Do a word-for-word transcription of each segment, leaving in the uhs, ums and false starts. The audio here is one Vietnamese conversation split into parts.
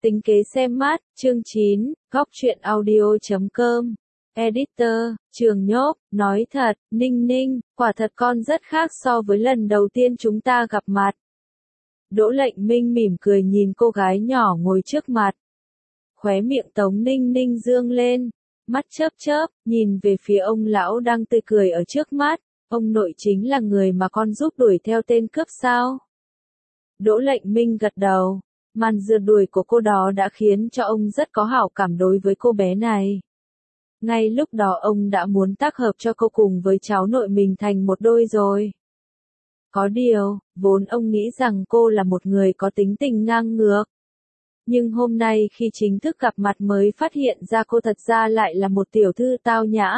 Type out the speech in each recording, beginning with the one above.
Tính kế xem mát, chương chín, góc truyện audio chấm com. Editor, Trường Nhốp, nói thật, Ninh Ninh, quả thật con rất khác so với lần đầu tiên chúng ta gặp mặt. Đỗ Lệnh Minh mỉm cười nhìn cô gái nhỏ ngồi trước mặt. Khóe miệng Tống Ninh Ninh dương lên, mắt chớp chớp, nhìn về phía ông lão đang tươi cười ở trước mắt. Ông nội chính là người mà con giúp đuổi theo tên cướp sao? Đỗ Lệnh Minh gật đầu. Màn rượt đuổi của cô đó đã khiến cho ông rất có hảo cảm đối với cô bé này. Ngay lúc đó ông đã muốn tác hợp cho cô cùng với cháu nội mình thành một đôi rồi. Có điều, vốn ông nghĩ rằng cô là một người có tính tình ngang ngược. Nhưng hôm nay khi chính thức gặp mặt mới phát hiện ra cô thật ra lại là một tiểu thư tao nhã.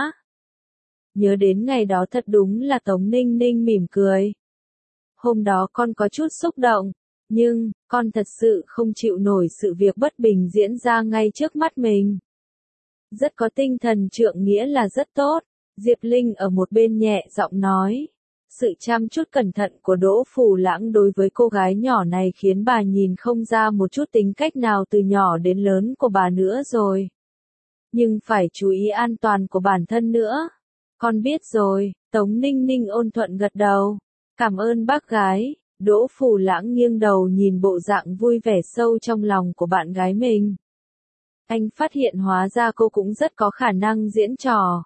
Nhớ đến ngày đó thật đúng là Tống Ninh Ninh mỉm cười. Hôm đó con có chút xúc động. Nhưng, con thật sự không chịu nổi sự việc bất bình diễn ra ngay trước mắt mình. Rất có tinh thần trượng nghĩa là rất tốt, Diệp Linh ở một bên nhẹ giọng nói. Sự chăm chút cẩn thận của Đỗ Phủ Lãng đối với cô gái nhỏ này khiến bà nhìn không ra một chút tính cách nào từ nhỏ đến lớn của bà nữa rồi. Nhưng phải chú ý an toàn của bản thân nữa. Con biết rồi, Tống Ninh Ninh ôn thuận gật đầu. Cảm ơn bác gái. Đỗ Phủ Lãng nghiêng đầu nhìn bộ dạng vui vẻ sâu trong lòng của bạn gái mình. Anh phát hiện hóa ra cô cũng rất có khả năng diễn trò.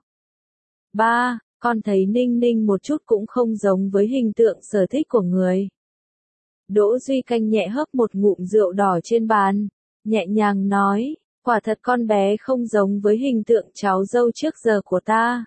Ba, con thấy Ninh Ninh một chút cũng không giống với hình tượng sở thích của người. Đỗ Duy Canh nhẹ hớp một ngụm rượu đỏ trên bàn, nhẹ nhàng nói, quả thật con bé không giống với hình tượng cháu dâu trước giờ của ta.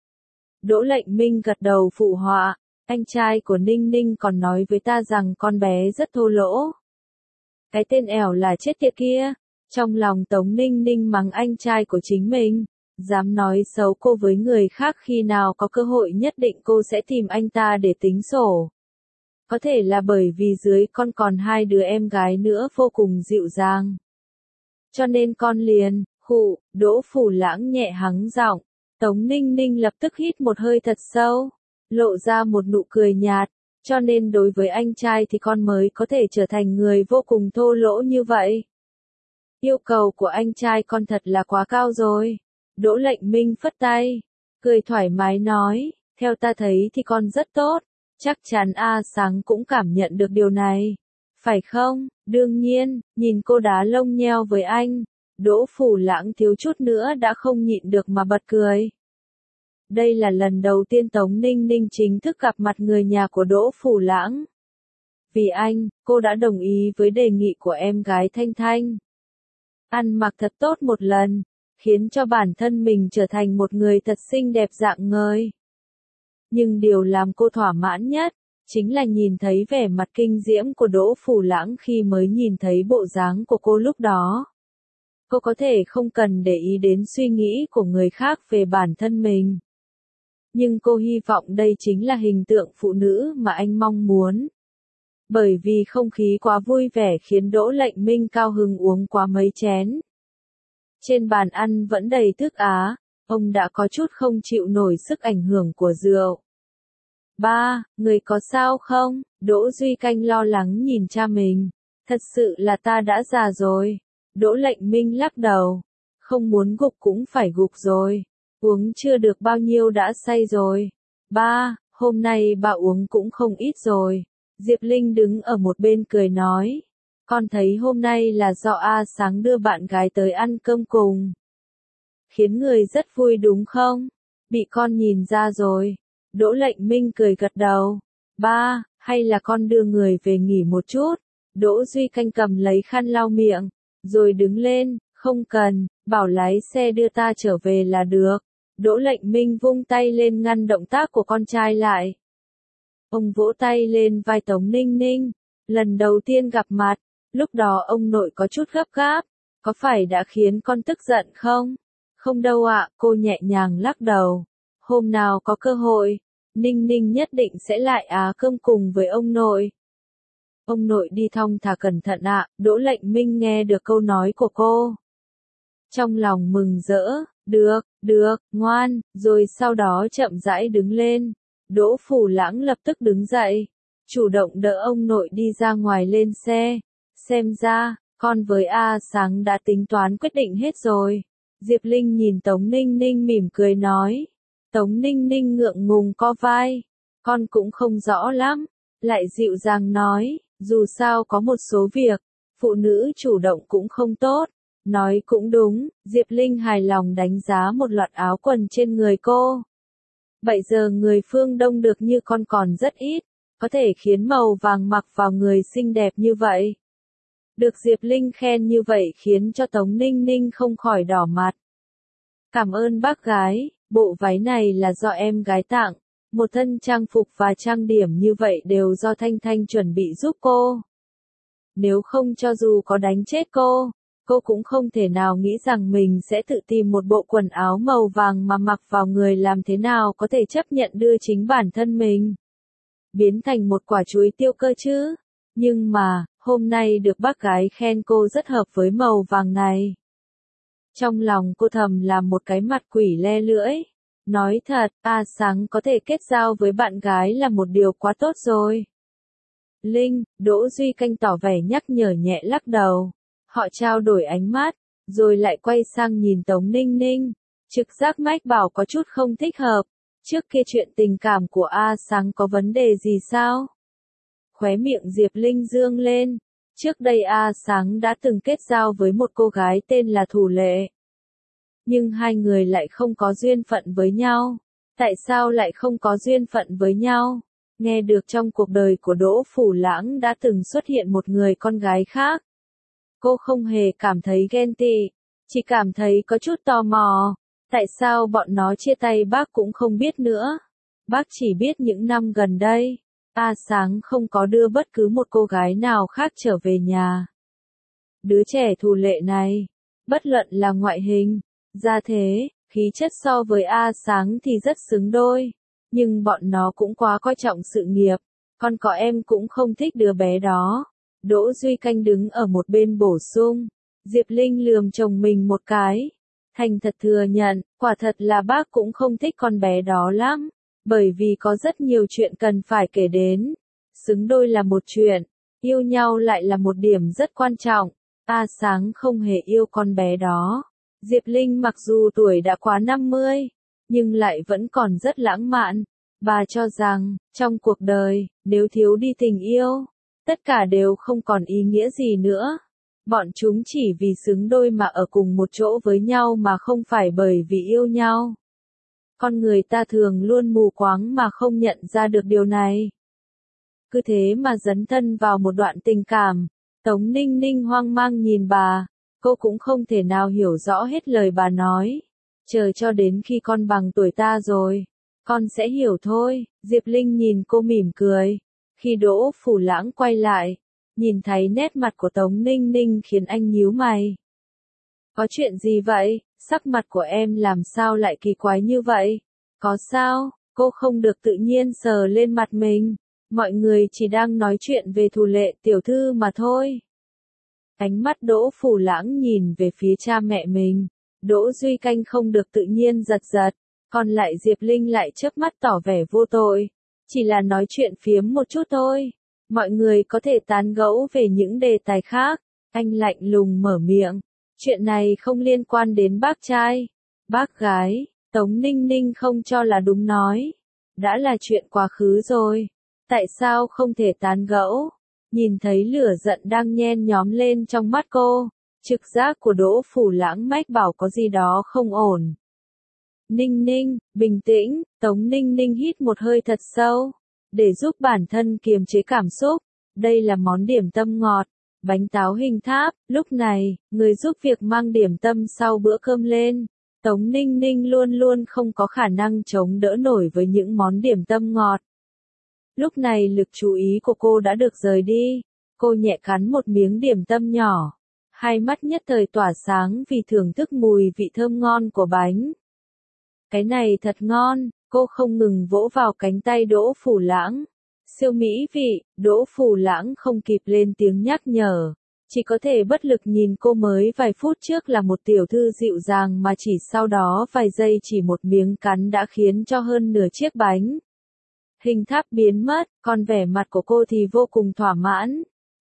Đỗ Lệnh Minh gật đầu phụ họa. Anh trai của Ninh Ninh còn nói với ta rằng con bé rất thô lỗ. Cái tên ẻo là chết tiệt kia. Trong lòng Tống Ninh Ninh mắng anh trai của chính mình. Dám nói xấu cô với người khác, khi nào có cơ hội nhất định cô sẽ tìm anh ta để tính sổ. Có thể là bởi vì dưới con còn hai đứa em gái nữa vô cùng dịu dàng. Cho nên con liền, khụ, Đỗ Phủ Lãng nhẹ hắng giọng. Tống Ninh Ninh lập tức hít một hơi thật sâu. Lộ ra một nụ cười nhạt, cho nên đối với anh trai thì con mới có thể trở thành người vô cùng thô lỗ như vậy. Yêu cầu của anh trai con thật là quá cao rồi. Đỗ Lệnh Minh phất tay, cười thoải mái nói, theo ta thấy thì con rất tốt, chắc chắn A Sáng cũng cảm nhận được điều này. Phải không? Đương nhiên, nhìn cô đá lông nheo với anh, Đỗ Phủ Lãng thiếu chút nữa đã không nhịn được mà bật cười. Đây là lần đầu tiên Tống Ninh Ninh chính thức gặp mặt người nhà của Đỗ Phủ Lãng. Vì anh, cô đã đồng ý với đề nghị của em gái Thanh Thanh. Ăn mặc thật tốt một lần, khiến cho bản thân mình trở thành một người thật xinh đẹp rạng ngời. Nhưng điều làm cô thỏa mãn nhất, chính là nhìn thấy vẻ mặt kinh diễm của Đỗ Phủ Lãng khi mới nhìn thấy bộ dáng của cô lúc đó. Cô có thể không cần để ý đến suy nghĩ của người khác về bản thân mình. Nhưng cô hy vọng đây chính là hình tượng phụ nữ mà anh mong muốn. Bởi vì không khí quá vui vẻ khiến Đỗ Lệnh Minh cao hứng uống quá mấy chén. Trên bàn ăn vẫn đầy thức á, ông đã có chút không chịu nổi sức ảnh hưởng của rượu. Ba, người có sao không? Đỗ Duy Canh lo lắng nhìn cha mình. Thật sự là ta đã già rồi. Đỗ Lệnh Minh lắc đầu. Không muốn gục cũng phải gục rồi. Uống chưa được bao nhiêu đã say rồi. Ba, hôm nay bà uống cũng không ít rồi. Diệp Linh đứng ở một bên cười nói. Con thấy hôm nay là do A Sáng đưa bạn gái tới ăn cơm cùng. Khiến người rất vui đúng không? Bị con nhìn ra rồi. Đỗ Lệnh Minh cười gật đầu. Ba, hay là con đưa người về nghỉ một chút. Đỗ Duy Canh cầm lấy khăn lau miệng. Rồi đứng lên, không cần, bảo lái xe đưa ta trở về là được. Đỗ Lệnh Minh vung tay lên ngăn động tác của con trai lại. Ông vỗ tay lên vai Tống Ninh Ninh. Lần đầu tiên gặp mặt, lúc đó ông nội có chút gấp gáp. Có phải đã khiến con tức giận không? Không đâu ạ, cô nhẹ nhàng lắc đầu. Hôm nào có cơ hội, Ninh Ninh nhất định sẽ lại á cơm cùng với ông nội. Ông nội đi thong thả cẩn thận ạ. Đỗ Lệnh Minh nghe được câu nói của cô. Trong lòng mừng rỡ, được, được, ngoan, rồi sau đó chậm rãi đứng lên. Đỗ Phủ Lãng lập tức đứng dậy, chủ động đỡ ông nội đi ra ngoài lên xe. Xem ra, Con với A Sáng đã tính toán quyết định hết rồi. Diệp Linh nhìn Tống Ninh Ninh mỉm cười nói. Tống Ninh Ninh ngượng ngùng co vai. Con cũng không rõ lắm. Lại dịu dàng nói, dù sao có một số việc, phụ nữ chủ động cũng không tốt. Nói cũng đúng, Diệp Linh hài lòng đánh giá một loạt áo quần trên người cô. Bây giờ người phương Đông được như con còn rất ít, có thể khiến màu vàng mặc vào người xinh đẹp như vậy. Được Diệp Linh khen như vậy khiến cho Tống Ninh Ninh không khỏi đỏ mặt. Cảm ơn bác gái, bộ váy này là do em gái tặng, một thân trang phục và trang điểm như vậy đều do Thanh Thanh chuẩn bị giúp cô. Nếu không cho dù có đánh chết cô, cô cũng không thể nào nghĩ rằng mình sẽ tự tìm một bộ quần áo màu vàng mà mặc vào người làm thế nào có thể chấp nhận đưa chính bản thân mình biến thành một quả chuối tiêu cơ chứ. Nhưng mà, hôm nay được bác gái khen cô rất hợp với màu vàng này. Trong lòng cô thầm làm một cái mặt quỷ le lưỡi. Nói thật, A Sáng có thể kết giao với bạn gái là một điều quá tốt rồi. Linh, Đỗ Duy Canh tỏ vẻ nhắc nhở nhẹ lắc đầu. Họ trao đổi ánh mắt, rồi lại quay sang nhìn Tống Ninh Ninh. Trực giác mách bảo có chút không thích hợp. Trước kia chuyện tình cảm của A Sáng có vấn đề gì sao? Khóe miệng Diệp Linh dương lên. Trước đây A Sáng đã từng kết giao với một cô gái tên là Thủ Lệ. Nhưng hai người lại không có duyên phận với nhau. Tại sao lại không có duyên phận với nhau? Nghe được trong cuộc đời của Đỗ Phủ Lãng đã từng xuất hiện một người con gái khác. Cô không hề cảm thấy ghen tị, chỉ cảm thấy có chút tò mò. Tại sao bọn nó chia tay bác cũng không biết nữa. Bác chỉ biết những năm gần đây, A Sáng không có đưa bất cứ một cô gái nào khác trở về nhà. Đứa trẻ Thủ Lệ này, bất luận là ngoại hình, gia thế, khí chất so với A Sáng thì rất xứng đôi. Nhưng bọn nó cũng quá coi trọng sự nghiệp, con có em cũng không thích đứa bé đó. Đỗ Duy Canh đứng ở một bên bổ sung. Diệp Linh lườm chồng mình một cái. Thành thật thừa nhận, quả thật là bác cũng không thích con bé đó lắm. Bởi vì có rất nhiều chuyện cần phải kể đến. Xứng đôi là một chuyện, yêu nhau lại là một điểm rất quan trọng. A Sáng không hề yêu con bé đó. Diệp Linh mặc dù tuổi đã quá năm mươi, nhưng lại vẫn còn rất lãng mạn. Bà cho rằng, trong cuộc đời, nếu thiếu đi tình yêu, tất cả đều không còn ý nghĩa gì nữa. Bọn chúng chỉ vì xứng đôi mà ở cùng một chỗ với nhau mà không phải bởi vì yêu nhau. Con người ta thường luôn mù quáng mà không nhận ra được điều này. Cứ thế mà dấn thân vào một đoạn tình cảm. Tống Ninh Ninh hoang mang nhìn bà, cô cũng không thể nào hiểu rõ hết lời bà nói. Chờ cho đến khi con bằng tuổi ta rồi, con sẽ hiểu thôi. Diệp Linh nhìn cô mỉm cười. Khi Đỗ Phủ Lãng quay lại, nhìn thấy nét mặt của Tống Ninh Ninh khiến anh nhíu mày. Có chuyện gì vậy? Sắc mặt của em làm sao lại kỳ quái như vậy? Có sao? Cô không được tự nhiên sờ lên mặt mình. Mọi người chỉ đang nói chuyện về Thủ Lệ tiểu thư mà thôi. Ánh mắt Đỗ Phủ Lãng nhìn về phía cha mẹ mình. Đỗ Duy Canh không được tự nhiên giật giật. Còn lại Diệp Linh lại chớp mắt tỏ vẻ vô tội. Chỉ là nói chuyện phiếm một chút thôi. Mọi người có thể tán gẫu về những đề tài khác. Anh lạnh lùng mở miệng. Chuyện này không liên quan đến bác trai. Bác gái, Tống Ninh Ninh không cho là đúng nói. Đã là chuyện quá khứ rồi. Tại sao không thể tán gẫu? Nhìn thấy lửa giận đang nhen nhóm lên trong mắt cô. Trực giác của Đỗ Phủ Lãng mách bảo có gì đó không ổn. Ninh Ninh, bình tĩnh. Tống Ninh Ninh hít một hơi thật sâu. Để giúp bản thân kiềm chế cảm xúc. Đây là món điểm tâm ngọt. Bánh táo hình tháp. Lúc này, người giúp việc mang điểm tâm sau bữa cơm lên. Tống Ninh Ninh luôn luôn không có khả năng chống đỡ nổi với những món điểm tâm ngọt. Lúc này lực chú ý của cô đã được rời đi. Cô nhẹ cắn một miếng điểm tâm nhỏ. Hai mắt nhất thời tỏa sáng vì thưởng thức mùi vị thơm ngon của bánh. Cái này thật ngon. Cô không ngừng vỗ vào cánh tay Đỗ Phủ Lãng. Siêu mỹ vị. Đỗ Phủ Lãng không kịp lên tiếng nhắc nhở. Chỉ có thể bất lực nhìn cô mới vài phút trước là một tiểu thư dịu dàng mà chỉ sau đó vài giây chỉ một miếng cắn đã khiến cho hơn nửa chiếc bánh hình tháp biến mất, còn vẻ mặt của cô thì vô cùng thỏa mãn.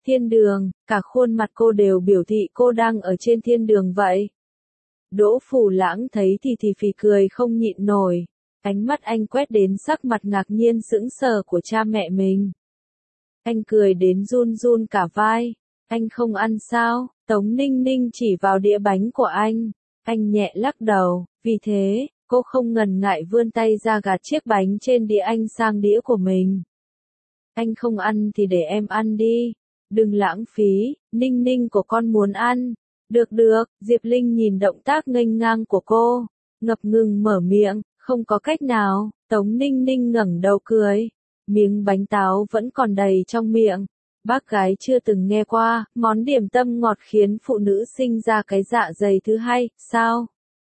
Thiên đường, cả khuôn mặt cô đều biểu thị cô đang ở trên thiên đường vậy. Đỗ Phủ Lãng thấy thì thì phì cười không nhịn nổi. Ánh mắt anh quét đến sắc mặt ngạc nhiên sững sờ của cha mẹ mình. Anh cười đến run run cả vai. Anh không ăn sao? Tống Ninh Ninh chỉ vào đĩa bánh của anh. Anh nhẹ lắc đầu, vì thế, cô không ngần ngại vươn tay ra gạt chiếc bánh trên đĩa anh sang đĩa của mình. Anh không ăn thì để em ăn đi. Đừng lãng phí, Ninh Ninh của con muốn ăn. Được được, Diệp Linh nhìn động tác nghênh ngang của cô. Ngập ngừng mở miệng, không có cách nào, Tống Ninh Ninh ngẩng đầu cười. Miếng bánh táo vẫn còn đầy trong miệng. Bác gái chưa từng nghe qua, món điểm tâm ngọt khiến phụ nữ sinh ra cái dạ dày thứ hai, sao?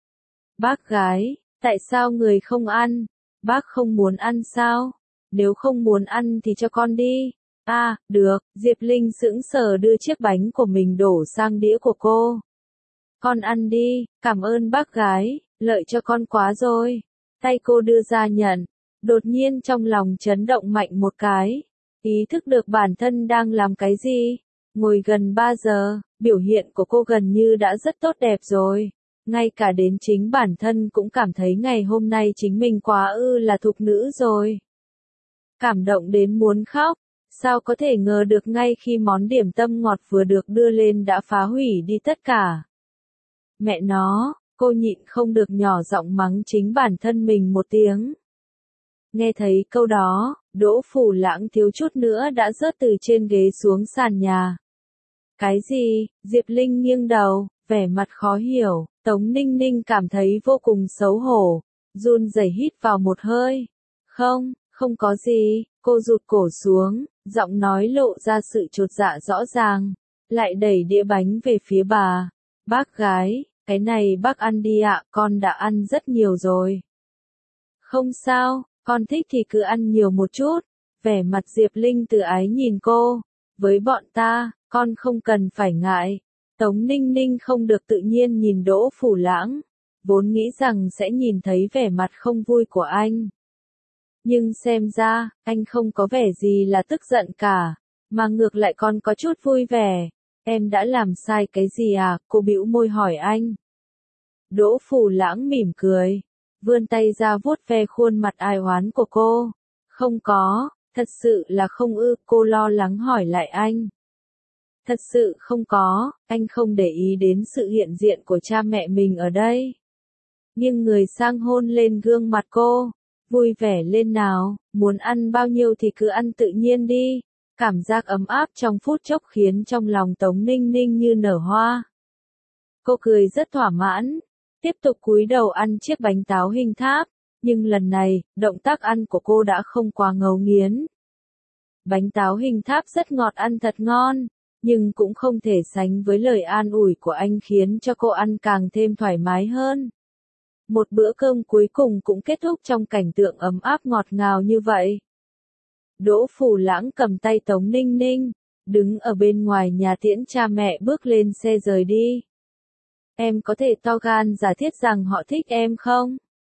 Bác gái, tại sao người không ăn? Bác không muốn ăn sao? Nếu không muốn ăn thì cho con đi. À, được, Diệp Linh sững sờ đưa chiếc bánh của mình đổ sang đĩa của cô. Con ăn đi, cảm ơn bác gái, lợi cho con quá rồi. Tay cô đưa ra nhận, đột nhiên trong lòng chấn động mạnh một cái. Ý thức được bản thân đang làm cái gì. Ngồi gần ba giờ, biểu hiện của cô gần như đã rất tốt đẹp rồi. Ngay cả đến chính bản thân cũng cảm thấy ngày hôm nay chính mình quá ư là thục nữ rồi. Cảm động đến muốn khóc. Sao có thể ngờ được ngay khi món điểm tâm ngọt vừa được đưa lên đã phá hủy đi tất cả. Mẹ nó, cô nhịn không được nhỏ giọng mắng chính bản thân mình một tiếng. Nghe thấy câu đó, Đỗ Phủ Lãng thiếu chút nữa đã rớt từ trên ghế xuống sàn nhà. Cái gì? Diệp Linh nghiêng đầu, vẻ mặt khó hiểu. Tống Ninh Ninh cảm thấy vô cùng xấu hổ, run rẩy hít vào một hơi. Không, không có gì, cô rụt cổ xuống, giọng nói lộ ra sự chột dạ rõ ràng, lại đẩy đĩa bánh về phía bà. Bác gái, cái này bác ăn đi ạ, con đã ăn rất nhiều rồi. Không sao, con thích thì cứ ăn nhiều một chút. Vẻ mặt Diệp Linh từ ái nhìn cô. Với bọn ta, con không cần phải ngại. Tống Ninh Ninh không được tự nhiên nhìn Đỗ Phủ Lãng. Vốn nghĩ rằng sẽ nhìn thấy vẻ mặt không vui của anh. Nhưng xem ra, anh không có vẻ gì là tức giận cả. Mà ngược lại còn có chút vui vẻ. Em đã làm sai cái gì à? Cô bĩu môi hỏi anh. Đỗ Phủ Lãng mỉm cười. Vươn tay ra vuốt ve khuôn mặt ai oán của cô. Không có, thật sự là không ư, cô lo lắng hỏi lại anh. Thật sự không có, anh không để ý đến sự hiện diện của cha mẹ mình ở đây. Nhưng người sang hôn lên gương mặt cô, vui vẻ lên nào, muốn ăn bao nhiêu thì cứ ăn tự nhiên đi. Cảm giác ấm áp trong phút chốc khiến trong lòng Tống Ninh Ninh như nở hoa. Cô cười rất thỏa mãn. Tiếp tục cúi đầu ăn chiếc bánh táo hình tháp, nhưng lần này, động tác ăn của cô đã không quá ngấu nghiến. Bánh táo hình tháp rất ngọt ăn thật ngon, nhưng cũng không thể sánh với lời an ủi của anh khiến cho cô ăn càng thêm thoải mái hơn. Một bữa cơm cuối cùng cũng kết thúc trong cảnh tượng ấm áp ngọt ngào như vậy. Đỗ Phủ Lãng cầm tay Tống Ninh Ninh, đứng ở bên ngoài nhà tiễn cha mẹ bước lên xe rời đi. Em có thể to gan giả thiết rằng họ thích em không?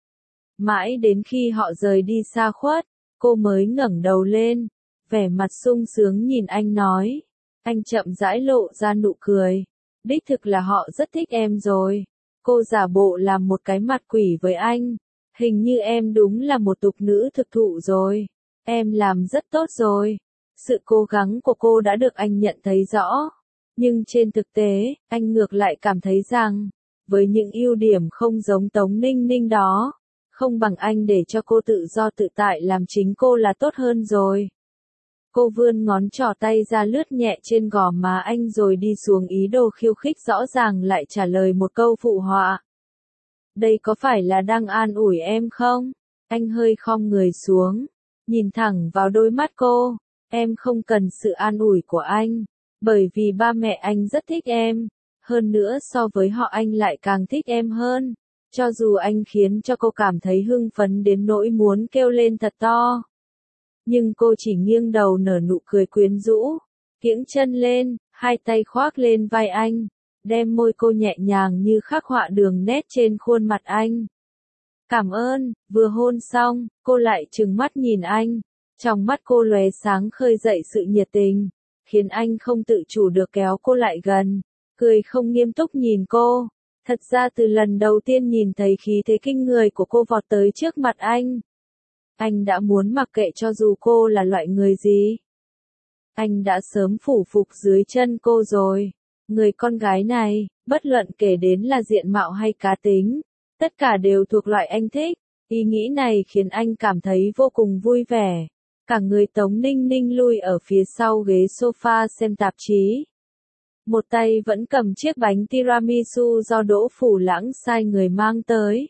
Mãi đến khi họ rời đi xa khuất, cô mới ngẩng đầu lên, vẻ mặt sung sướng nhìn anh nói. Anh chậm rãi lộ ra nụ cười. Đích thực là họ rất thích em rồi. Cô giả bộ làm một cái mặt quỷ với anh. Hình như em đúng là một tục nữ thực thụ rồi. Em làm rất tốt rồi. Sự cố gắng của cô đã được anh nhận thấy rõ. Nhưng trên thực tế, anh ngược lại cảm thấy rằng, với những ưu điểm không giống Tống Ninh Ninh đó, không bằng anh để cho cô tự do tự tại làm chính cô là tốt hơn rồi. Cô vươn ngón trỏ tay ra lướt nhẹ trên gò má anh rồi đi xuống ý đồ khiêu khích rõ ràng lại trả lời một câu phụ họa. Đây có phải là đang an ủi em không? Anh hơi khom người xuống, nhìn thẳng vào đôi mắt cô. Em không cần sự an ủi của anh. Bởi vì ba mẹ anh rất thích em, hơn nữa so với họ anh lại càng thích em hơn. Cho dù anh khiến cho cô cảm thấy hưng phấn đến nỗi muốn kêu lên thật to. Nhưng cô chỉ nghiêng đầu nở nụ cười quyến rũ, kiễng chân lên, hai tay khoác lên vai anh, đem môi cô nhẹ nhàng như khắc họa đường nét trên khuôn mặt anh. Cảm ơn, vừa hôn xong, cô lại trừng mắt nhìn anh, trong mắt cô lóe sáng khơi dậy sự nhiệt tình. khiến anh không tự chủ được kéo cô lại gần, cười không nghiêm túc nhìn cô. Thật ra từ lần đầu tiên nhìn thấy khí thế kinh người của cô vọt tới trước mặt anh, anh đã muốn mặc kệ cho dù cô là loại người gì. Anh đã sớm phủ phục dưới chân cô rồi. Người con gái này, bất luận kể đến là diện mạo hay cá tính, tất cả đều thuộc loại anh thích. Ý nghĩ này khiến anh cảm thấy vô cùng vui vẻ. Cả người Tống Ninh Ninh lui ở phía sau ghế sofa xem tạp chí. Một tay vẫn cầm chiếc bánh tiramisu do Đỗ Phủ Lãng sai người mang tới.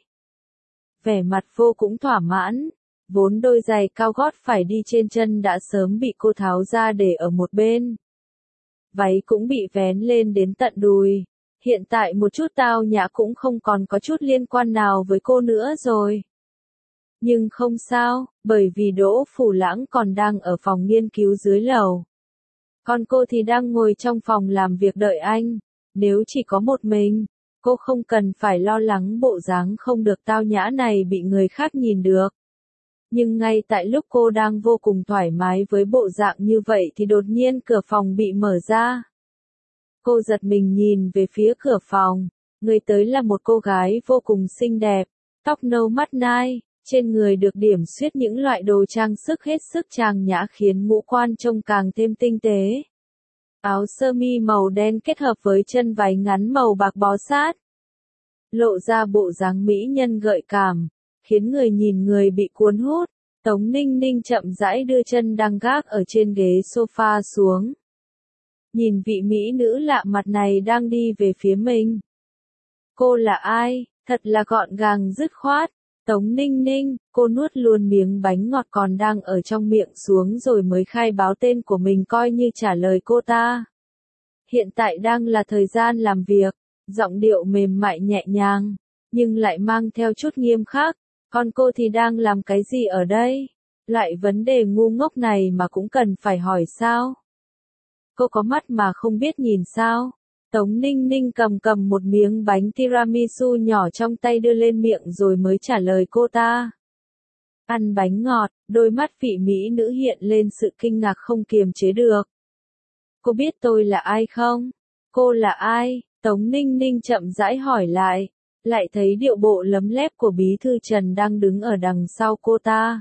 Vẻ mặt vô cùng thỏa mãn. Vốn đôi giày cao gót phải đi trên chân đã sớm bị cô tháo ra để ở một bên. Váy cũng bị vén lên đến tận đùi. Hiện tại một chút tao nhã cũng không còn có chút liên quan nào với cô nữa rồi. Nhưng không sao, bởi vì Đỗ Phủ Lãng còn đang ở phòng nghiên cứu dưới lầu. Còn cô thì đang ngồi trong phòng làm việc đợi anh. Nếu chỉ có một mình, cô không cần phải lo lắng bộ dáng không được tao nhã này bị người khác nhìn được. Nhưng ngay tại lúc cô đang vô cùng thoải mái với bộ dạng như vậy thì đột nhiên cửa phòng bị mở ra. Cô giật mình nhìn về phía cửa phòng, người tới là một cô gái vô cùng xinh đẹp, tóc nâu mắt nai, trên người được điểm xuyết những loại đồ trang sức hết sức trang nhã khiến ngũ quan trông càng thêm tinh tế. Áo sơ mi màu đen kết hợp với chân váy ngắn màu bạc bó sát, lộ ra bộ dáng mỹ nhân gợi cảm, khiến người nhìn người bị cuốn hút. Tống Ninh Ninh chậm rãi đưa chân đang gác ở trên ghế sofa xuống. Nhìn vị mỹ nữ lạ mặt này đang đi về phía mình. Cô là ai? Thật là gọn gàng dứt khoát. Tống Ninh Ninh, cô nuốt luôn miếng bánh ngọt còn đang ở trong miệng xuống rồi mới khai báo tên của mình coi như trả lời cô ta. Hiện tại đang là thời gian làm việc, giọng điệu mềm mại nhẹ nhàng, nhưng lại mang theo chút nghiêm khắc. Còn cô thì đang làm cái gì ở đây? Loại vấn đề ngu ngốc này mà cũng cần phải hỏi sao? Cô có mắt mà không biết nhìn sao? Tống Ninh Ninh cầm cầm một miếng bánh tiramisu nhỏ trong tay đưa lên miệng rồi mới trả lời cô ta. Ăn bánh ngọt, đôi mắt vị mỹ nữ hiện lên sự kinh ngạc không kiềm chế được. Cô biết tôi là ai không? Cô là ai? Tống Ninh Ninh chậm rãi hỏi lại. Lại thấy điệu bộ lấm lép của bí thư Trần đang đứng ở đằng sau cô ta.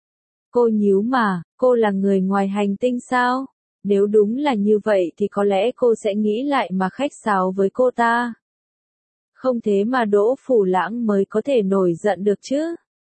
Cô nhíu mà, cô là người ngoài hành tinh sao? Nếu đúng là như vậy thì có lẽ cô sẽ nghĩ lại mà khách sáo với cô ta. Không thế mà Đỗ Phủ Lãng mới có thể nổi giận được chứ.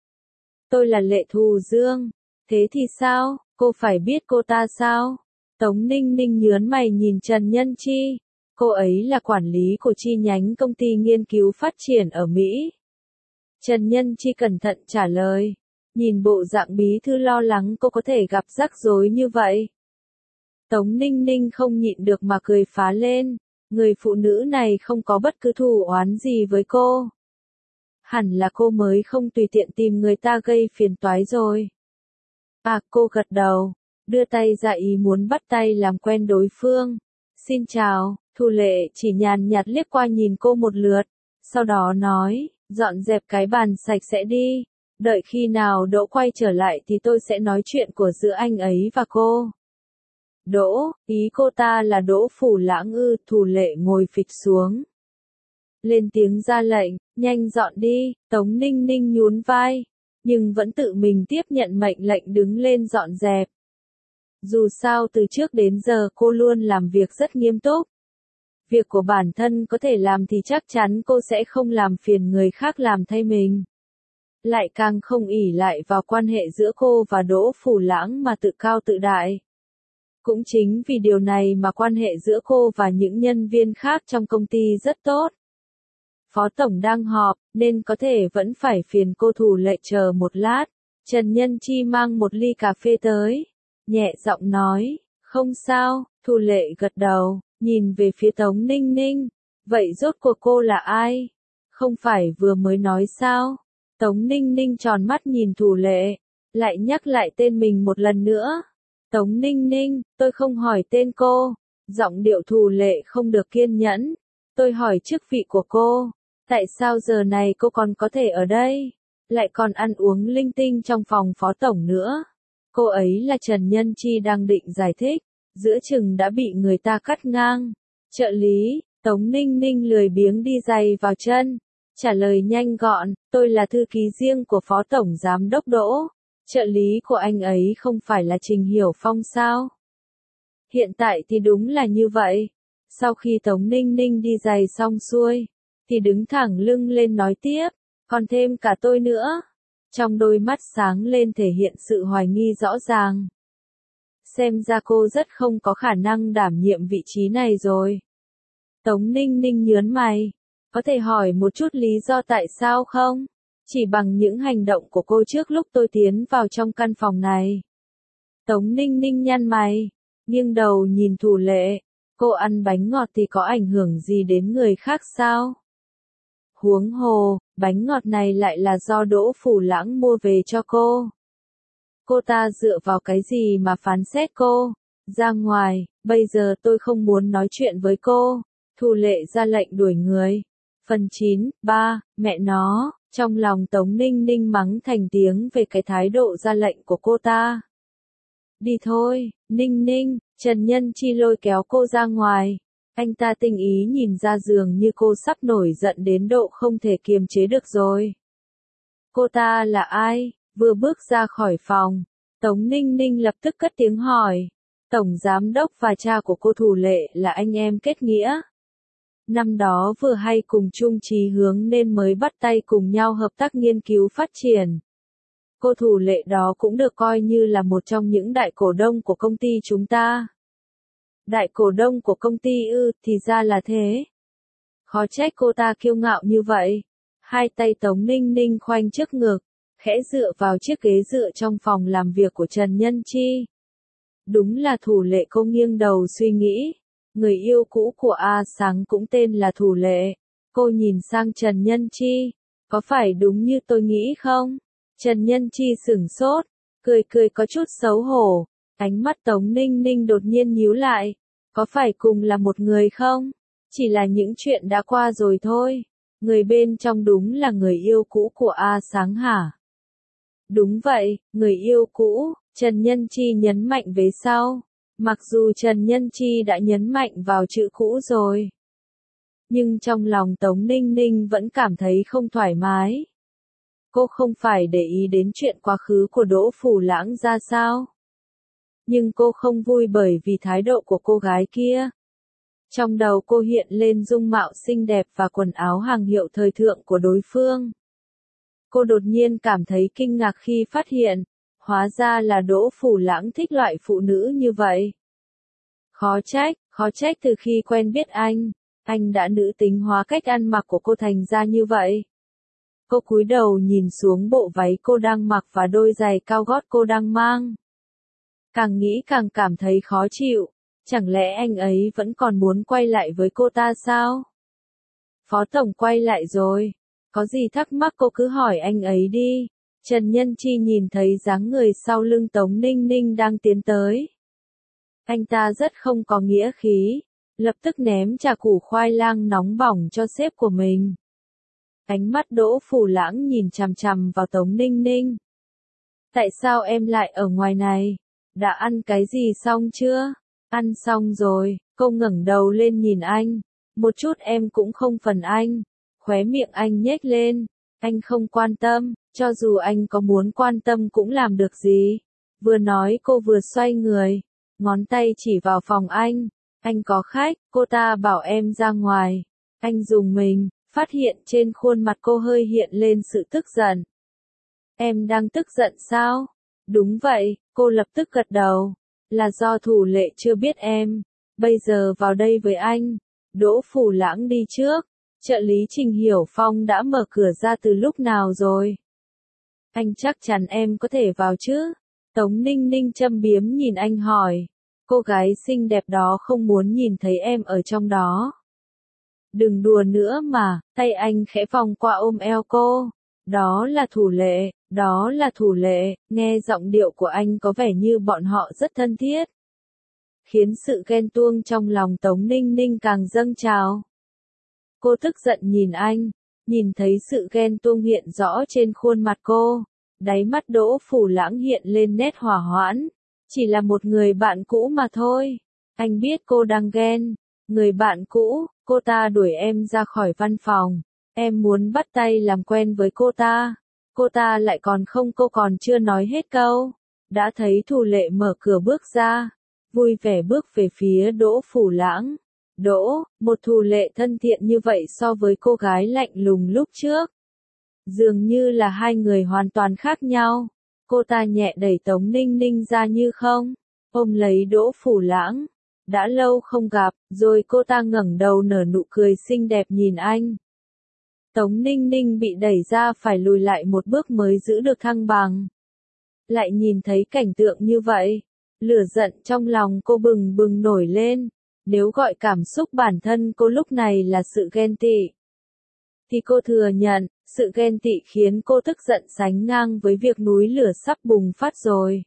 Tôi là Lệ Thù Dương. Thế thì sao, cô phải biết cô ta sao? Tống Ninh Ninh nhớn mày nhìn Trần Nhân Chi. Cô ấy là quản lý của chi nhánh công ty nghiên cứu phát triển ở Mỹ. Trần Nhân Chi cẩn thận trả lời. Nhìn bộ dạng bí thư lo lắng cô có thể gặp rắc rối như vậy. Tống Ninh Ninh không nhịn được mà cười phá lên. Người phụ nữ này không có bất cứ thù oán gì với cô. Hẳn là cô mới không tùy tiện tìm người ta gây phiền toái rồi. À, cô gật đầu, đưa tay ra ý muốn bắt tay làm quen đối phương. Xin chào. Thu Lệ chỉ nhàn nhạt liếc qua nhìn cô một lượt, sau đó nói, dọn dẹp cái bàn sạch sẽ đi, đợi khi nào Đỗ quay trở lại thì tôi sẽ nói chuyện của giữa anh ấy và cô. Đỗ, ý cô ta là Đỗ Phủ Lãng ư? Thu Lệ ngồi phịch xuống. Lên tiếng ra lệnh, nhanh dọn đi. Tống Ninh Ninh nhún vai, nhưng vẫn tự mình tiếp nhận mệnh lệnh đứng lên dọn dẹp. Dù sao từ trước đến giờ cô luôn làm việc rất nghiêm túc. Việc của bản thân có thể làm thì chắc chắn cô sẽ không làm phiền người khác làm thay mình. Lại càng không ỷ lại vào quan hệ giữa cô và Đỗ Phủ Lãng mà tự cao tự đại. Cũng chính vì điều này mà quan hệ giữa cô và những nhân viên khác trong công ty rất tốt. Phó Tổng đang họp, nên có thể vẫn phải phiền cô Thu Lệ chờ một lát. Trần Nhân Chi mang một ly cà phê tới. Nhẹ giọng nói, không sao. Thu Lệ gật đầu, nhìn về phía Tống Ninh Ninh. Vậy rốt cuộc cô là ai? Không phải vừa mới nói sao? Tống Ninh Ninh tròn mắt nhìn Thu Lệ, lại nhắc lại tên mình một lần nữa. Tống Ninh Ninh, tôi không hỏi tên cô. Giọng điệu Thu Lệ không được kiên nhẫn. Tôi hỏi chức vị của cô. Tại sao giờ này cô còn có thể ở đây? Lại còn ăn uống linh tinh trong phòng Phó Tổng nữa. Cô ấy là Trần Nhân Chi đang định giải thích. giữa chừng đã bị người ta cắt ngang. Trợ lý, Tống Ninh Ninh lười biếng đi giày vào chân, trả lời nhanh gọn, tôi là thư ký riêng của Phó Tổng Giám đốc Đỗ, trợ lý của anh ấy không phải là Trình Hiểu Phong sao? Hiện tại thì đúng là như vậy. Sau khi Tống Ninh Ninh đi giày xong xuôi, thì đứng thẳng lưng lên nói tiếp, còn thêm cả tôi nữa. Trong đôi mắt sáng lên thể hiện sự hoài nghi rõ ràng. Xem ra cô rất không có khả năng đảm nhiệm vị trí này rồi. Tống Ninh Ninh nhớn mày, có thể hỏi một chút lý do tại sao không? Chỉ bằng những hành động của cô trước lúc tôi tiến vào trong căn phòng này. Tống Ninh Ninh nhăn mày, nghiêng đầu nhìn Thủ Lệ, cô ăn bánh ngọt thì có ảnh hưởng gì đến người khác sao? Huống hồ, bánh ngọt này lại là do Đỗ Phủ Lãng mua về cho cô. Cô ta dựa vào cái gì mà phán xét cô? Ra ngoài, bây giờ tôi không muốn nói chuyện với cô. Thủ Lệ ra lệnh đuổi người. Phần chín, ba, mẹ nó, trong lòng Tống Ninh Ninh mắng thành tiếng về cái thái độ ra lệnh của cô ta. Đi thôi, Ninh Ninh, Trần Nhân Chi lôi kéo cô ra ngoài. Anh ta tinh ý nhìn ra giường như cô sắp nổi giận đến độ không thể kiềm chế được rồi. Cô ta là ai? Vừa bước ra khỏi phòng, Tống Ninh Ninh lập tức cất tiếng hỏi. Tổng Giám đốc và cha của cô Thủ Lệ là anh em kết nghĩa. Năm đó vừa hay cùng chung chí hướng nên mới bắt tay cùng nhau hợp tác nghiên cứu phát triển. Cô Thủ Lệ đó cũng được coi như là một trong những đại cổ đông của công ty chúng ta. Đại cổ đông của công ty ư, thì ra là thế. Khó trách cô ta kiêu ngạo như vậy. Hai tay Tống Ninh Ninh khoanh trước ngực, khẽ dựa vào chiếc ghế dựa trong phòng làm việc của Trần Nhân Chi. Đúng là Thủ Lệ, cô nghiêng đầu suy nghĩ. Người yêu cũ của A Sáng cũng tên là Thủ Lệ. Cô nhìn sang Trần Nhân Chi. Có phải đúng như tôi nghĩ không? Trần Nhân Chi sửng sốt, cười cười có chút xấu hổ. Ánh mắt Tống Ninh Ninh đột nhiên nhíu lại. Có phải cùng là một người không? Chỉ là những chuyện đã qua rồi thôi. Người bên trong đúng là người yêu cũ của A Sáng hả? Đúng vậy, người yêu cũ, Trần Nhân Chi nhấn mạnh về sau. Mặc dù Trần Nhân Chi đã nhấn mạnh vào chữ cũ rồi. Nhưng trong lòng Tống Ninh Ninh vẫn cảm thấy không thoải mái. Cô không phải để ý đến chuyện quá khứ của Đỗ Phủ Lãng ra sao. Nhưng cô không vui bởi vì thái độ của cô gái kia. Trong đầu cô hiện lên dung mạo xinh đẹp và quần áo hàng hiệu thời thượng của đối phương. Cô đột nhiên cảm thấy kinh ngạc khi phát hiện, hóa ra là Đỗ Phủ Lãng thích loại phụ nữ như vậy. Khó trách, khó trách từ khi quen biết anh, anh đã nữ tính hóa cách ăn mặc của cô thành ra như vậy. Cô cúi đầu nhìn xuống bộ váy cô đang mặc và đôi giày cao gót cô đang mang. Càng nghĩ càng cảm thấy khó chịu, chẳng lẽ anh ấy vẫn còn muốn quay lại với cô ta sao? Phó Tổng quay lại rồi, có gì thắc mắc cô cứ hỏi anh ấy đi. Trần Nhân Chi nhìn thấy dáng người sau lưng Tống Ninh Ninh đang tiến tới. Anh ta rất không có nghĩa khí, lập tức ném trà củ khoai lang nóng bỏng cho sếp của mình. Ánh mắt Đỗ Phủ Lãng nhìn chằm chằm vào Tống Ninh Ninh. Tại sao em lại ở ngoài này? Đã ăn cái gì xong chưa? Ăn xong rồi, cô ngẩng đầu lên nhìn anh. Một chút em cũng không phần anh. Khóe miệng anh nhếch lên. Anh không quan tâm, cho dù anh có muốn quan tâm cũng làm được gì. Vừa nói cô vừa xoay người. Ngón tay chỉ vào phòng anh. Anh có khách, cô ta bảo em ra ngoài. Anh dùng mình, phát hiện trên khuôn mặt cô hơi hiện lên sự tức giận. Em đang tức giận sao? Đúng vậy, cô lập tức gật đầu. Là do Thủ Lệ chưa biết em. Bây giờ vào đây với anh. Đỗ Phủ Lãng đi trước. Trợ lý Trình Hiểu Phong đã mở cửa ra từ lúc nào rồi? Anh chắc chắn em có thể vào chứ? Tống Ninh Ninh châm biếm nhìn anh hỏi. Cô gái xinh đẹp đó không muốn nhìn thấy em ở trong đó. Đừng đùa nữa mà, tay anh khẽ vòng qua ôm eo cô. Đó là Thủ Lệ, đó là Thủ Lệ, nghe giọng điệu của anh có vẻ như bọn họ rất thân thiết. Khiến sự ghen tuông trong lòng Tống Ninh Ninh càng dâng trào. Cô tức giận nhìn anh, nhìn thấy sự ghen tuông hiện rõ trên khuôn mặt cô. Đáy mắt Đỗ Phủ Lãng hiện lên nét hỏa hoãn. Chỉ là một người bạn cũ mà thôi. Anh biết cô đang ghen. Người bạn cũ, cô ta đuổi em ra khỏi văn phòng. Em muốn bắt tay làm quen với cô ta. Cô ta lại còn không, cô còn chưa nói hết câu. Đã thấy Thủ Lệ mở cửa bước ra. Vui vẻ bước về phía Đỗ Phủ Lãng. Đỗ, một Thủ Lệ thân thiện như vậy so với cô gái lạnh lùng lúc trước. Dường như là hai người hoàn toàn khác nhau. Cô ta nhẹ đẩy Tống Ninh Ninh ra như không, ôm lấy Đỗ Phủ Lãng. Đã lâu không gặp, rồi cô ta ngẩng đầu nở nụ cười xinh đẹp nhìn anh. Tống Ninh Ninh bị đẩy ra phải lùi lại một bước mới giữ được thăng bằng. Lại nhìn thấy cảnh tượng như vậy, lửa giận trong lòng cô bừng bừng nổi lên. Nếu gọi cảm xúc bản thân cô lúc này là sự ghen tị, thì cô thừa nhận, sự ghen tị khiến cô tức giận sánh ngang với việc núi lửa sắp bùng phát rồi.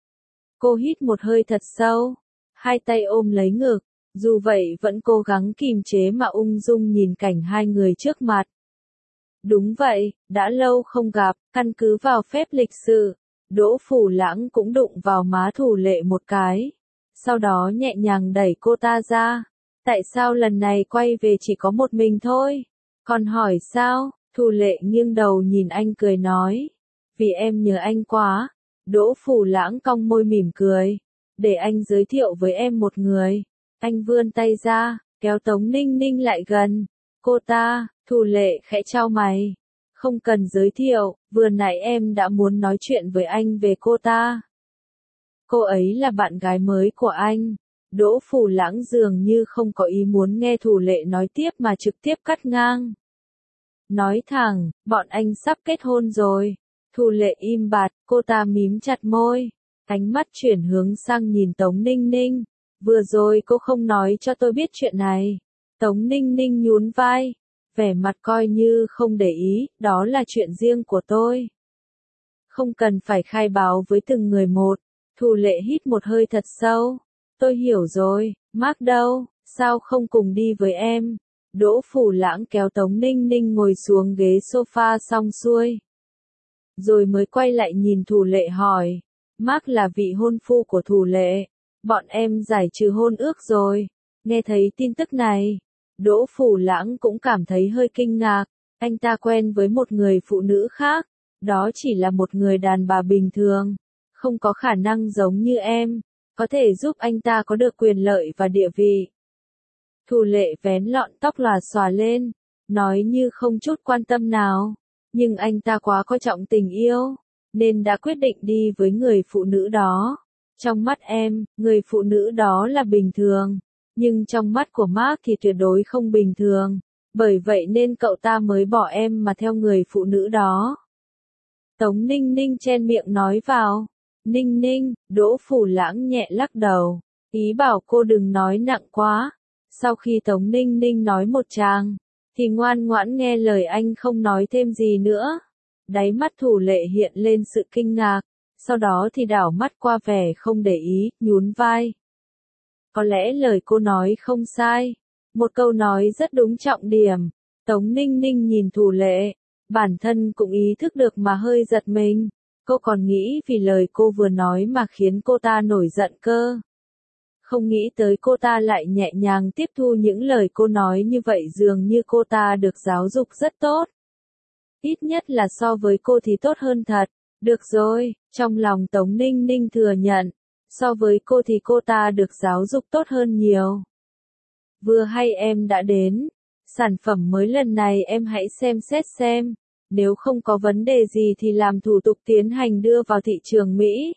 Cô hít một hơi thật sâu, hai tay ôm lấy ngực, dù vậy vẫn cố gắng kìm chế mà ung dung nhìn cảnh hai người trước mặt. Đúng vậy, đã lâu không gặp, căn cứ vào phép lịch sự, Đỗ Phủ Lãng cũng đụng vào má Thủ Lệ một cái. Sau đó nhẹ nhàng đẩy cô ta ra. Tại sao lần này quay về chỉ có một mình thôi? Còn hỏi sao? Thủ Lệ nghiêng đầu nhìn anh cười nói. Vì em nhớ anh quá. Đỗ Phủ Lãng cong môi mỉm cười. Để anh giới thiệu với em một người. Anh vươn tay ra, kéo Tống Ninh Ninh lại gần. Cô ta, Thủ Lệ khẽ chau mày. Không cần giới thiệu, vừa nãy em đã muốn nói chuyện với anh về cô ta. Cô ấy là bạn gái mới của anh. Đỗ Phủ Lãng dường như không có ý muốn nghe Thủ Lệ nói tiếp mà trực tiếp cắt ngang. Nói thẳng, bọn anh sắp kết hôn rồi. Thủ Lệ im bặt, cô ta mím chặt môi. Ánh mắt chuyển hướng sang nhìn Tống Ninh Ninh. Vừa rồi cô không nói cho tôi biết chuyện này. Tống Ninh Ninh nhún vai. Vẻ mặt coi như không để ý, đó là chuyện riêng của tôi. Không cần phải khai báo với từng người một. Thủ Lệ hít một hơi thật sâu. Tôi hiểu rồi, Mark đâu, sao không cùng đi với em? Đỗ Phủ Lãng kéo Tống Ninh Ninh ngồi xuống ghế sofa xong xuôi. Rồi mới quay lại nhìn Thủ Lệ hỏi. Mark là vị hôn phu của Thủ Lệ. Bọn em giải trừ hôn ước rồi. Nghe thấy tin tức này, Đỗ Phủ Lãng cũng cảm thấy hơi kinh ngạc. Anh ta quen với một người phụ nữ khác. Đó chỉ là một người đàn bà bình thường. Không có khả năng giống như em. Có thể giúp anh ta có được quyền lợi và địa vị. Thủ Lệ vén lọn tóc lòa xòa lên. Nói như không chút quan tâm nào. Nhưng anh ta quá coi trọng tình yêu. Nên đã quyết định đi với người phụ nữ đó. Trong mắt em, người phụ nữ đó là bình thường. Nhưng trong mắt của Mark thì tuyệt đối không bình thường. Bởi vậy nên cậu ta mới bỏ em mà theo người phụ nữ đó. Tống Ninh Ninh chen miệng nói vào. Ninh Ninh, Đỗ Phủ Lãng nhẹ lắc đầu. Ý bảo cô đừng nói nặng quá. Sau khi Tống Ninh Ninh nói một tràng, thì ngoan ngoãn nghe lời anh không nói thêm gì nữa. Đáy mắt Thủ Lệ hiện lên sự kinh ngạc. Sau đó thì đảo mắt qua vẻ không để ý, nhún vai. Có lẽ lời cô nói không sai. Một câu nói rất đúng trọng điểm. Tống Ninh Ninh nhìn Thủ Lệ. Bản thân cũng ý thức được mà hơi giật mình. Cô còn nghĩ vì lời cô vừa nói mà khiến cô ta nổi giận cơ. Không nghĩ tới cô ta lại nhẹ nhàng tiếp thu những lời cô nói như vậy, dường như cô ta được giáo dục rất tốt. Ít nhất là so với cô thì tốt hơn thật. Được rồi, trong lòng Tống Ninh Ninh thừa nhận. So với cô thì cô ta được giáo dục tốt hơn nhiều. Vừa hay em đã đến. Sản phẩm mới lần này em hãy xem xét xem. Nếu không có vấn đề gì thì làm thủ tục tiến hành đưa vào thị trường Mỹ.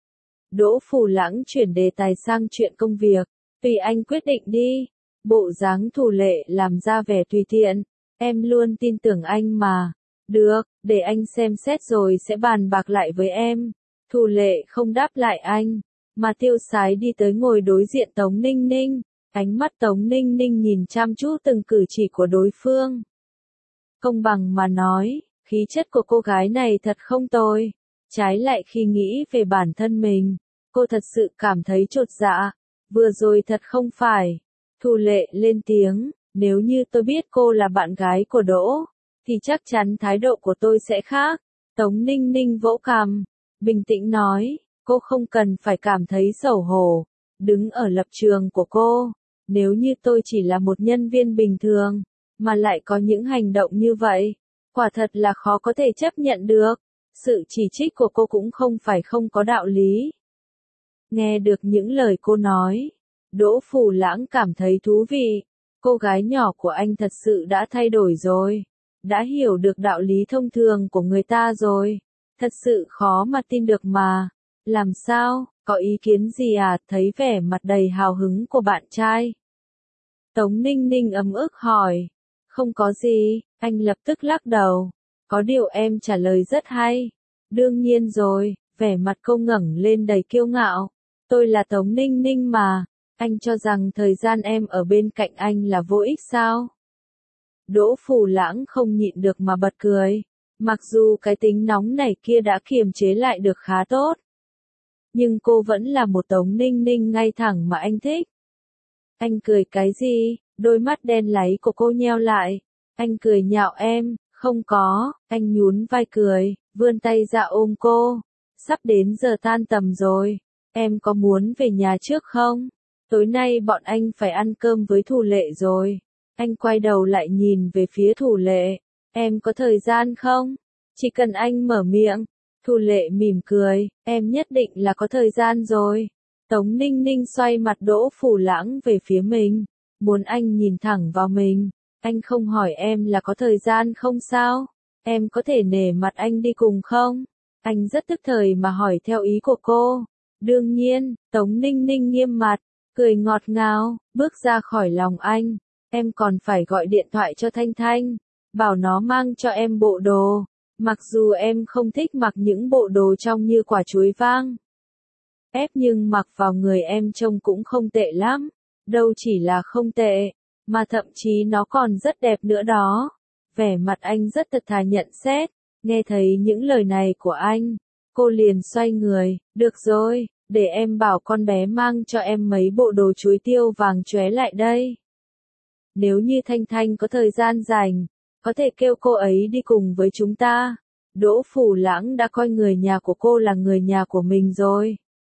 Đỗ Phủ Lãng chuyển đề tài sang chuyện công việc. Tùy anh quyết định đi. Bộ dáng Thủ Lệ làm ra vẻ tùy tiện. Em luôn tin tưởng anh mà. Được, để anh xem xét rồi sẽ bàn bạc lại với em. Thủ Lệ không đáp lại anh, mà tiêu sái đi tới ngồi đối diện Tống Ninh Ninh. Ánh mắt Tống Ninh Ninh nhìn chăm chú từng cử chỉ của đối phương. Công bằng mà nói, khí chất của cô gái này thật không tồi. Trái lại khi nghĩ về bản thân mình, cô thật sự cảm thấy chột dạ. Vừa rồi thật không phải. Thủ Lệ lên tiếng, nếu như tôi biết cô là bạn gái của Đỗ, thì chắc chắn thái độ của tôi sẽ khác. Tống Ninh Ninh vỗ cằm, bình tĩnh nói, Cô không cần phải cảm thấy xấu hổ. Đứng ở lập trường của cô, nếu như tôi chỉ là một nhân viên bình thường, mà lại có những hành động như vậy, quả thật là khó có thể chấp nhận được. Sự chỉ trích của cô cũng không phải không có đạo lý. Nghe được những lời cô nói, Đỗ Phủ Lãng cảm thấy thú vị. Cô gái nhỏ của anh thật sự đã thay đổi rồi. Đã hiểu được đạo lý thông thường của người ta rồi. Thật sự khó mà tin được mà. Làm sao, có ý kiến gì à? Thấy vẻ mặt đầy hào hứng của bạn trai, Tống Ninh Ninh ấm ức hỏi. Không có gì, anh lập tức lắc đầu. Có điều em trả lời rất hay. Đương nhiên rồi, vẻ mặt cô ngẩng lên đầy kiêu ngạo. Tôi là Tống Ninh Ninh mà. Anh cho rằng thời gian em ở bên cạnh anh là vô ích sao? Đỗ Phủ Lãng không nhịn được mà bật cười. Mặc dù cái tính nóng này kia đã kiềm chế lại được khá tốt, nhưng cô vẫn là một Tống Ninh Ninh ngay thẳng mà anh thích. Anh cười cái gì? Đôi mắt đen láy của cô nheo lại. Anh cười nhạo em. Không có, anh nhún vai cười, vươn tay ra ôm cô. Sắp đến giờ tan tầm rồi. Em có muốn về nhà trước không? Tối nay bọn anh phải ăn cơm với Thủ Lệ rồi. Anh quay đầu lại nhìn về phía Thủ Lệ. Em có thời gian không? Chỉ cần anh mở miệng. Thủ Lệ mỉm cười, em nhất định là có thời gian rồi. Tống Ninh Ninh xoay mặt Đỗ Phủ Lãng về phía mình, muốn anh nhìn thẳng vào mình. Anh không hỏi em là có thời gian không sao? Em có thể nể mặt anh đi cùng không? Anh rất tức thời mà hỏi theo ý của cô. Đương nhiên, Tống Ninh Ninh nghiêm mặt, cười ngọt ngào, bước ra khỏi lòng anh. Em còn phải gọi điện thoại cho Thanh Thanh, bảo nó mang cho em bộ đồ. Mặc dù em không thích mặc những bộ đồ trông như quả chuối vang ép, nhưng mặc vào người em trông cũng không tệ lắm. Đâu chỉ là không tệ, mà thậm chí nó còn rất đẹp nữa đó. Vẻ mặt anh rất thật thà nhận xét. Nghe thấy những lời này của anh, cô liền xoay người. Được rồi, để em bảo con bé mang cho em mấy bộ đồ chuối tiêu vàng chóe lại đây. Nếu như Thanh Thanh có thời gian rảnh, có thể kêu cô ấy đi cùng với chúng ta. Đỗ Phủ Lãng đã coi người nhà của cô là người nhà của mình rồi.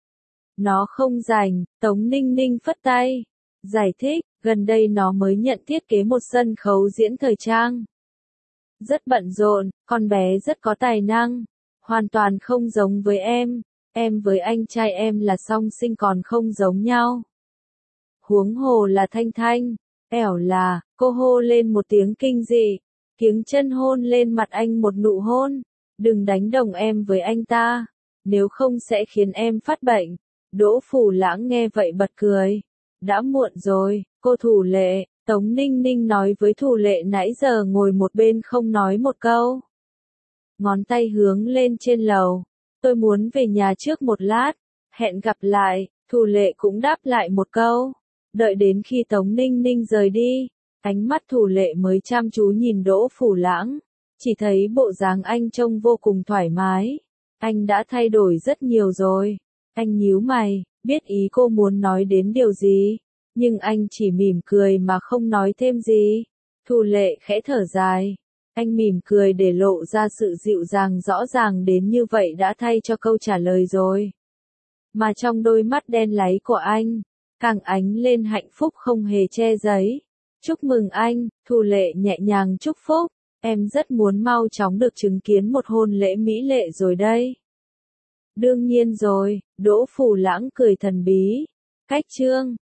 Nó không rảnh, Tống Ninh Ninh phất tay. Giải thích, gần đây nó mới nhận thiết kế một sân khấu diễn thời trang. Rất bận rộn, con bé rất có tài năng. Hoàn toàn không giống với em. Em với anh trai em là song sinh còn không giống nhau. Huống hồ là Thanh Thanh. Ẻo là, cô hô lên một tiếng kinh dị. Kiếng chân hôn lên mặt anh một nụ hôn. Đừng đánh đồng em với anh ta. Nếu không sẽ khiến em phát bệnh. Đỗ Phủ Lãng nghe vậy bật cười. Đã muộn rồi, cô Thủ Lệ. Tống Ninh Ninh nói với Thủ Lệ nãy giờ ngồi một bên không nói một câu. Ngón tay hướng lên trên lầu. Tôi muốn về nhà trước một lát. Hẹn gặp lại. Thủ Lệ cũng đáp lại một câu. Đợi đến khi Tống Ninh Ninh rời đi, ánh mắt Thủ Lệ mới chăm chú nhìn Đỗ Phủ Lãng. Chỉ thấy bộ dáng anh trông vô cùng thoải mái. Anh đã thay đổi rất nhiều rồi. Anh nhíu mày, biết ý cô muốn nói đến điều gì. Nhưng anh chỉ mỉm cười mà không nói thêm gì. Thủ Lệ khẽ thở dài. Anh mỉm cười để lộ ra sự dịu dàng rõ ràng đến như vậy đã thay cho câu trả lời rồi. Mà trong đôi mắt đen láy của anh, càng ánh lên hạnh phúc không hề che giấu. Chúc mừng anh, Thủ Lệ nhẹ nhàng chúc phúc. Em rất muốn mau chóng được chứng kiến một hôn lễ mỹ lệ rồi đây. Đương nhiên rồi, Đỗ Phủ Lãng cười thần bí. Cách chương